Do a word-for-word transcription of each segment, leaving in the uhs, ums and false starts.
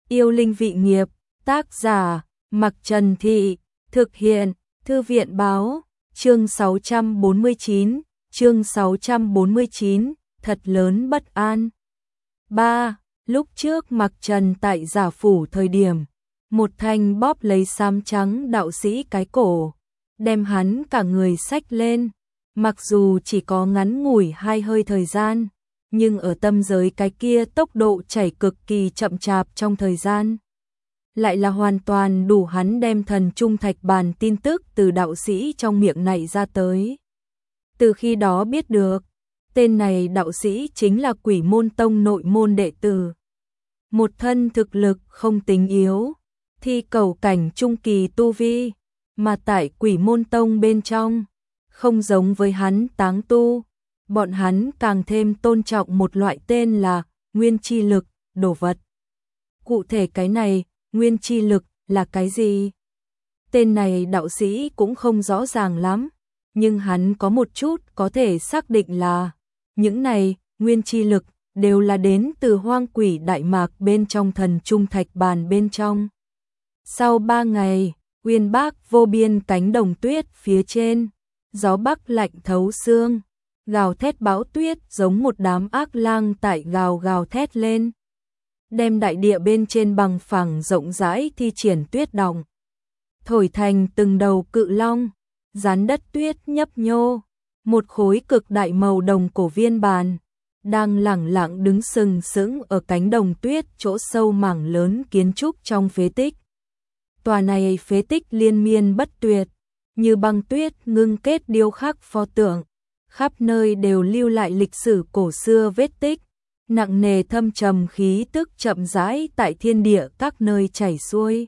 Yêu linh vị nghiệp, tác giả, Mặc Trần Thị, thực hiện, Thư viện báo, chương sáu trăm bốn mươi chín, chương sáu trăm bốn mươi chín, thật lớn bất an. ba. Lúc trước Mặc Trần tại Giả Phủ thời điểm, một thanh bóp lấy xám trắng đạo sĩ cái cổ, đem hắn cả người xách lên, mặc dù chỉ có ngắn ngủi hai hơi thời gian, nhưng ở tâm giới cái kia tốc độ chảy cực kỳ chậm chạp trong thời gian. Lại là hoàn toàn đủ hắn đem thần trung thạch bàn tin tức từ đạo sĩ trong miệng này ra tới. Từ khi đó biết được, tên này đạo sĩ chính là Quỷ Môn Tông nội môn đệ tử. Một thân thực lực không tính yếu, thi cầu cảnh trung kỳ tu vi, mà tại Quỷ Môn Tông bên trong, không giống với hắn táng tu, bọn hắn càng thêm tôn trọng một loại tên là nguyên chi lực, đồ vật. Cụ thể cái này, nguyên chi lực là cái gì? Tên này đạo sĩ cũng không rõ ràng lắm, nhưng hắn có một chút có thể xác định là những này nguyên chi lực đều là đến từ Hoang Quỷ Đại Mạc bên trong thần trung thạch bàn bên trong. Sau ba ngày, uyên bác vô biên cánh đồng tuyết phía trên, gió bắc lạnh thấu xương, gào thét bão tuyết giống một đám ác lang tại gào gào thét lên, đem đại địa bên trên bằng phẳng rộng rãi thi triển tuyết động, thổi thành từng đầu cự long, dán đất tuyết nhấp nhô, một khối cực đại màu đồng cổ viên bàn, đang lẳng lặng đứng sừng sững ở cánh đồng tuyết chỗ sâu mảng lớn kiến trúc trong phế tích. Tòa này phế tích liên miên bất tuyệt, như băng tuyết ngưng kết điêu khắc pho tượng, khắp nơi đều lưu lại lịch sử cổ xưa vết tích, nặng nề thâm trầm khí tức chậm rãi tại thiên địa các nơi chảy xuôi.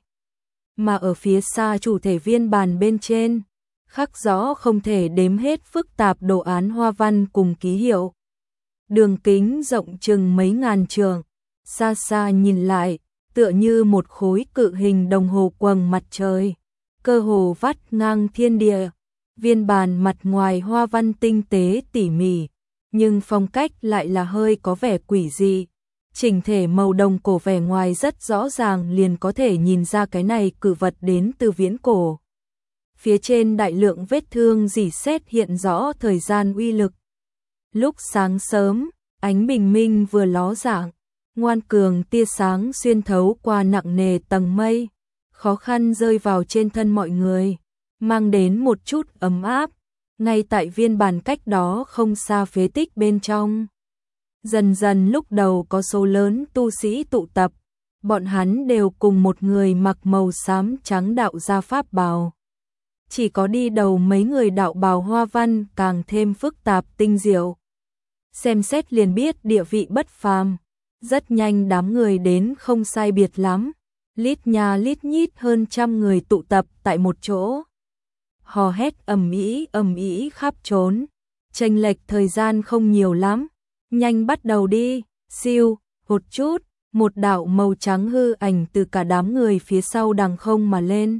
Mà ở phía xa chủ thể viên bàn bên trên, khắc rõ không thể đếm hết phức tạp đồ án hoa văn cùng ký hiệu. Đường kính rộng chừng mấy ngàn trượng, xa xa nhìn lại, tựa như một khối cự hình đồng hồ quầng mặt trời, cơ hồ vắt ngang thiên địa. Viên bàn mặt ngoài hoa văn tinh tế tỉ mỉ, nhưng phong cách lại là hơi có vẻ quỷ dị. Chỉnh thể màu đồng cổ vẻ ngoài rất rõ ràng, liền có thể nhìn ra cái này cự vật đến từ viễn cổ. Phía trên đại lượng vết thương rỉ sét hiện rõ thời gian uy lực. Lúc sáng sớm, ánh bình minh vừa ló dạng, ngoan cường tia sáng xuyên thấu qua nặng nề tầng mây, khó khăn rơi vào trên thân mọi người, mang đến một chút ấm áp. Ngay tại viên bàn cách đó không xa phế tích bên trong, dần dần lúc đầu có số lớn tu sĩ tụ tập, bọn hắn đều cùng một người mặc màu xám trắng đạo gia pháp bào. Chỉ có đi đầu mấy người đạo bào hoa văn càng thêm phức tạp tinh diệu. Xem xét liền biết địa vị bất phàm. Rất nhanh đám người đến không sai biệt lắm, lít nha lít nhít hơn trăm người tụ tập tại một chỗ. Hò hét ầm ĩ ầm ĩ khắp trốn, chênh lệch thời gian không nhiều lắm, nhanh bắt đầu đi. Siêu, một chút, một đạo màu trắng hư ảnh từ cả đám người phía sau đằng không mà lên.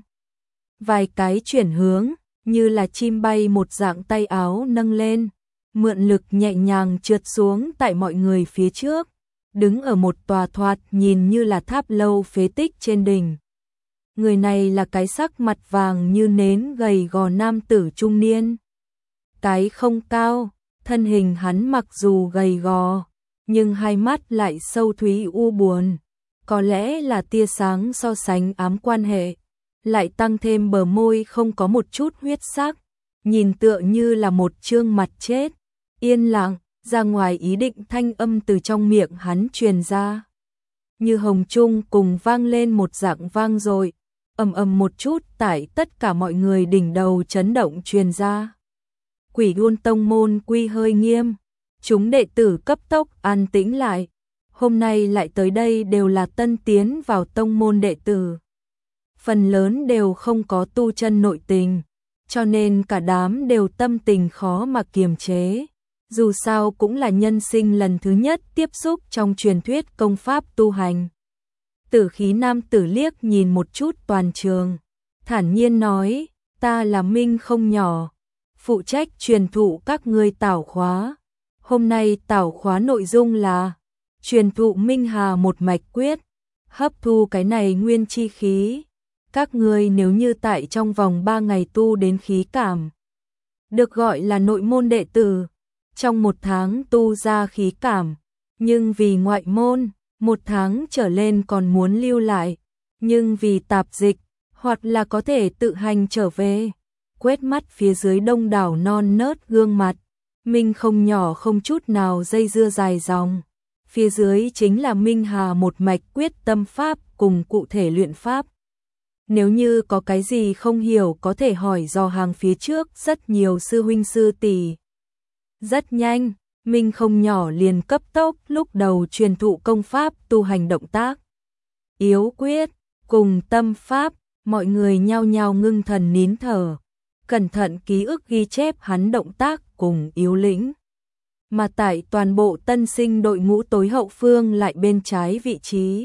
Vài cái chuyển hướng, như là chim bay một dạng tay áo nâng lên, mượn lực nhẹ nhàng trượt xuống tại mọi người phía trước, đứng ở một tòa thoạt nhìn như là tháp lâu phế tích trên đỉnh. Người này là cái sắc mặt vàng như nến gầy gò nam tử trung niên. Cái không cao, thân hình hắn mặc dù gầy gò, nhưng hai mắt lại sâu thúy u buồn. Có lẽ là tia sáng so sánh ám quan hệ, lại tăng thêm bờ môi không có một chút huyết sắc, nhìn tựa như là một trương mặt chết. Yên lặng, ra ngoài ý định thanh âm từ trong miệng hắn truyền ra. Như hồng trung cùng vang lên một dạng vang rồi, ầm ầm một chút tại tất cả mọi người đỉnh đầu chấn động truyền ra. Quỷ Môn Tông môn quy hơi nghiêm, chúng đệ tử cấp tốc an tĩnh lại. Hôm nay lại tới đây đều là tân tiến vào tông môn đệ tử. Phần lớn đều không có tu chân nội tình, cho nên cả đám đều tâm tình khó mà kiềm chế. Dù sao cũng là nhân sinh lần thứ nhất tiếp xúc trong truyền thuyết công pháp tu hành. Tử khí nam tử liếc nhìn một chút toàn trường, thản nhiên nói, ta là Minh không nhỏ, phụ trách truyền thụ các ngươi tảo khóa. Hôm nay tảo khóa nội dung là truyền thụ Minh Hà một mạch quyết. hấp thu cái này nguyên chi khí. Các ngươi nếu như tại trong vòng ba ngày tu đến khí cảm, được gọi là nội môn đệ tử, trong một tháng tu ra khí cảm, nhưng vì ngoại môn, một tháng trở lên còn muốn lưu lại, nhưng vì tạp dịch, hoặc là có thể tự hành trở về. Quét mắt phía dưới đông đảo non nớt gương mặt, Minh không nhỏ không chút nào dây dưa dài dòng. Phía dưới chính là Minh Hà một mạch quyết tâm pháp cùng cụ thể luyện pháp. Nếu như có cái gì không hiểu có thể hỏi dò hàng phía trước rất nhiều sư huynh sư tỷ. Rất nhanh, Minh không nhỏ liền cấp tốc lúc đầu truyền thụ công pháp tu hành động tác. Yếu quyết, cùng tâm pháp, mọi người nhao nhao ngưng thần nín thở, cẩn thận ký ức ghi chép hắn động tác cùng yếu lĩnh. Mà tại toàn bộ tân sinh đội ngũ tối hậu phương lại bên trái vị trí,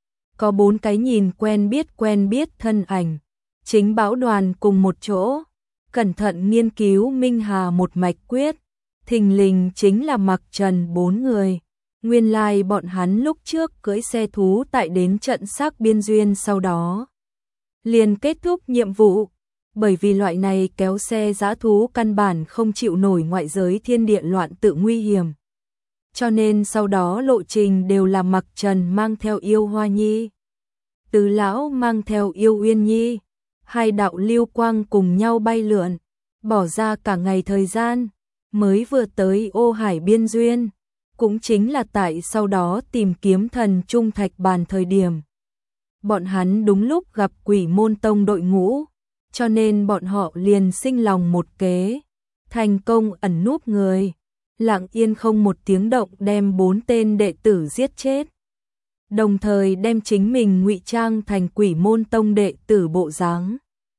có bốn cái nhìn quen biết quen biết thân ảnh, chính Bảo Đoàn cùng một chỗ, cẩn thận nghiên cứu Minh Hà một mạch quyết, thình lình chính là Mặc Trần bốn người. Nguyên lai like bọn hắn lúc trước cưỡi xe thú tại đến trận xác biên duyên sau đó liền kết thúc nhiệm vụ, bởi vì loại này kéo xe dã thú căn bản không chịu nổi ngoại giới thiên địa loạn tự nguy hiểm. Cho nên sau đó lộ trình đều là Mặc Trần mang theo Yêu Hoa Nhi, Từ lão mang theo Yêu Uyên Nhi, hai đạo lưu quang cùng nhau bay lượn, bỏ ra cả ngày thời gian, mới vừa tới Ô Hải biên duyên, cũng chính là tại sau đó tìm kiếm thần trung thạch bàn thời điểm. Bọn hắn đúng lúc gặp Quỷ Môn Tông đội ngũ, cho nên bọn họ liền sinh lòng một kế, thành công ẩn núp người, lặng yên không một tiếng động đem bốn tên đệ tử giết chết. Đồng thời đem chính mình ngụy trang thành Quỷ Môn Tông đệ tử bộ dáng,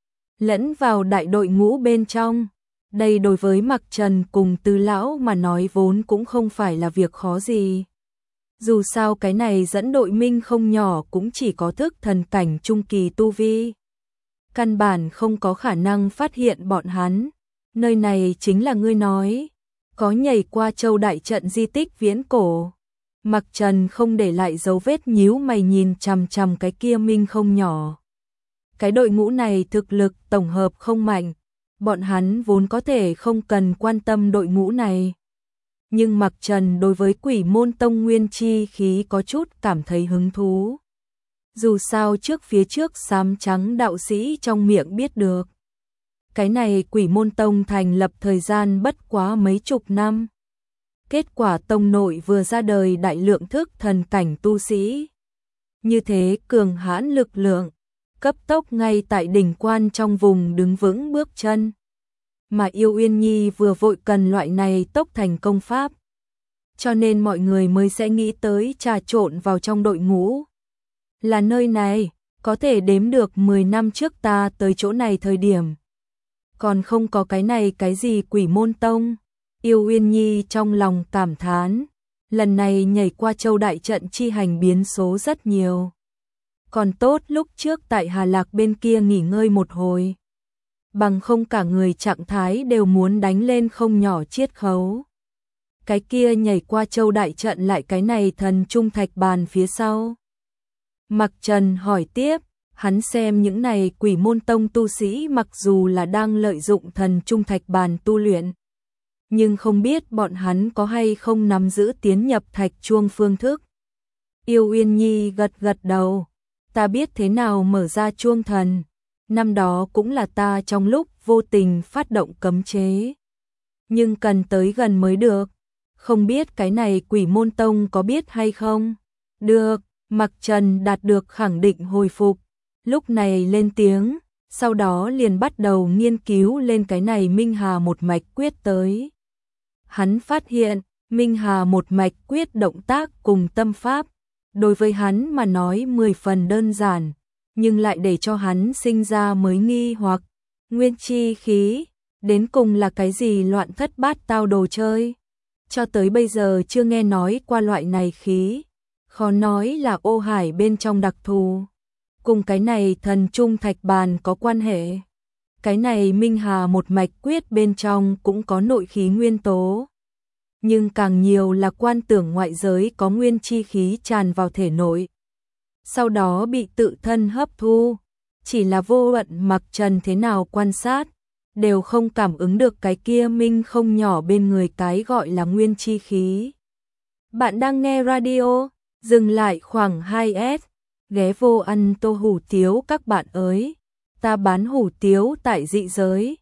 lẫn vào đại đội ngũ bên trong. Đây đối với Mặc Trần cùng Từ lão mà nói vốn cũng không phải là việc khó gì. Dù sao cái này dẫn đội Minh không nhỏ cũng chỉ có thức thần cảnh trung kỳ tu vi, căn bản không có khả năng phát hiện bọn hắn. Nơi này chính là ngươi nói có nhảy qua Châu đại trận di tích viễn cổ. Mặc Trần không để lại dấu vết, nhíu mày nhìn chằm chằm cái kia Minh không nhỏ. Cái đội ngũ này thực lực tổng hợp không mạnh, bọn hắn vốn có thể không cần quan tâm đội ngũ này. Nhưng Mặc Trần đối với Quỷ Môn Tông nguyên chi khí có chút cảm thấy hứng thú. Dù sao trước phía trước xám trắng đạo sĩ trong miệng biết được, cái này Quỷ Môn Tông thành lập thời gian bất quá mấy chục năm. Kết quả tông nội vừa ra đời đại lượng thức thần cảnh tu sĩ. Như thế cường hãn lực lượng, cấp tốc ngay tại đỉnh quan trong vùng đứng vững bước chân. Mà Yêu Uyên Nhi vừa vội cần loại này tốc thành công pháp, cho nên mọi người mới sẽ nghĩ tới trà trộn vào trong đội ngũ. Là nơi này, có thể đếm được mười năm trước ta tới chỗ này thời điểm, còn không có cái này cái gì Quỷ Môn Tông. Yêu Uyên Nhi trong lòng cảm thán, lần này nhảy qua Châu đại trận chi hành biến số rất nhiều. Còn tốt lúc trước tại Hà Lạc bên kia nghỉ ngơi một hồi, bằng không cả người trạng thái đều muốn đánh lên không nhỏ chiết khấu. Cái kia nhảy qua Châu đại trận lại cái này thần trung thạch bàn phía sau. Mặc Trần hỏi tiếp, hắn xem những này Quỷ Môn Tông tu sĩ mặc dù là đang lợi dụng thần trung thạch bàn tu luyện, nhưng không biết bọn hắn có hay không nắm giữ tiến nhập thạch chuông phương thức. Yêu Uyên Nhi gật gật đầu, ta biết thế nào mở ra chuông thần, năm đó cũng là ta trong lúc vô tình phát động cấm chế, nhưng cần tới gần mới được, không biết cái này Quỷ Môn Tông có biết hay không. Được, Mặc Trần đạt được khẳng định hồi phục, lúc này lên tiếng, sau đó liền bắt đầu nghiên cứu lên cái này Minh Hà một mạch quyết tới. Hắn phát hiện, Minh Hà một mạch quyết động tác cùng tâm pháp, đối với hắn mà nói mười phần đơn giản, nhưng lại để cho hắn sinh ra mới nghi hoặc, nguyên chi khí, đến cùng là cái gì loạn thất bát tao đồ chơi. Cho tới bây giờ chưa nghe nói qua loại này khí, khó nói là Ô Hải bên trong đặc thù, cùng cái này thần trung thạch bàn có quan hệ. Cái này Minh Hà một mạch quyết bên trong cũng có nội khí nguyên tố, nhưng càng nhiều là quan tưởng ngoại giới có nguyên chi khí tràn vào thể nội. sau đó bị tự thân hấp thu. Chỉ là vô luận Mặc Trần thế nào quan sát, đều không cảm ứng được cái kia minh không nhỏ bên người cái gọi là nguyên chi khí. Bạn đang nghe radio, dừng lại khoảng hai s, ghé vô ăn tô hủ tiếu các bạn ơi. Ta bán hủ tiếu tại dị giới,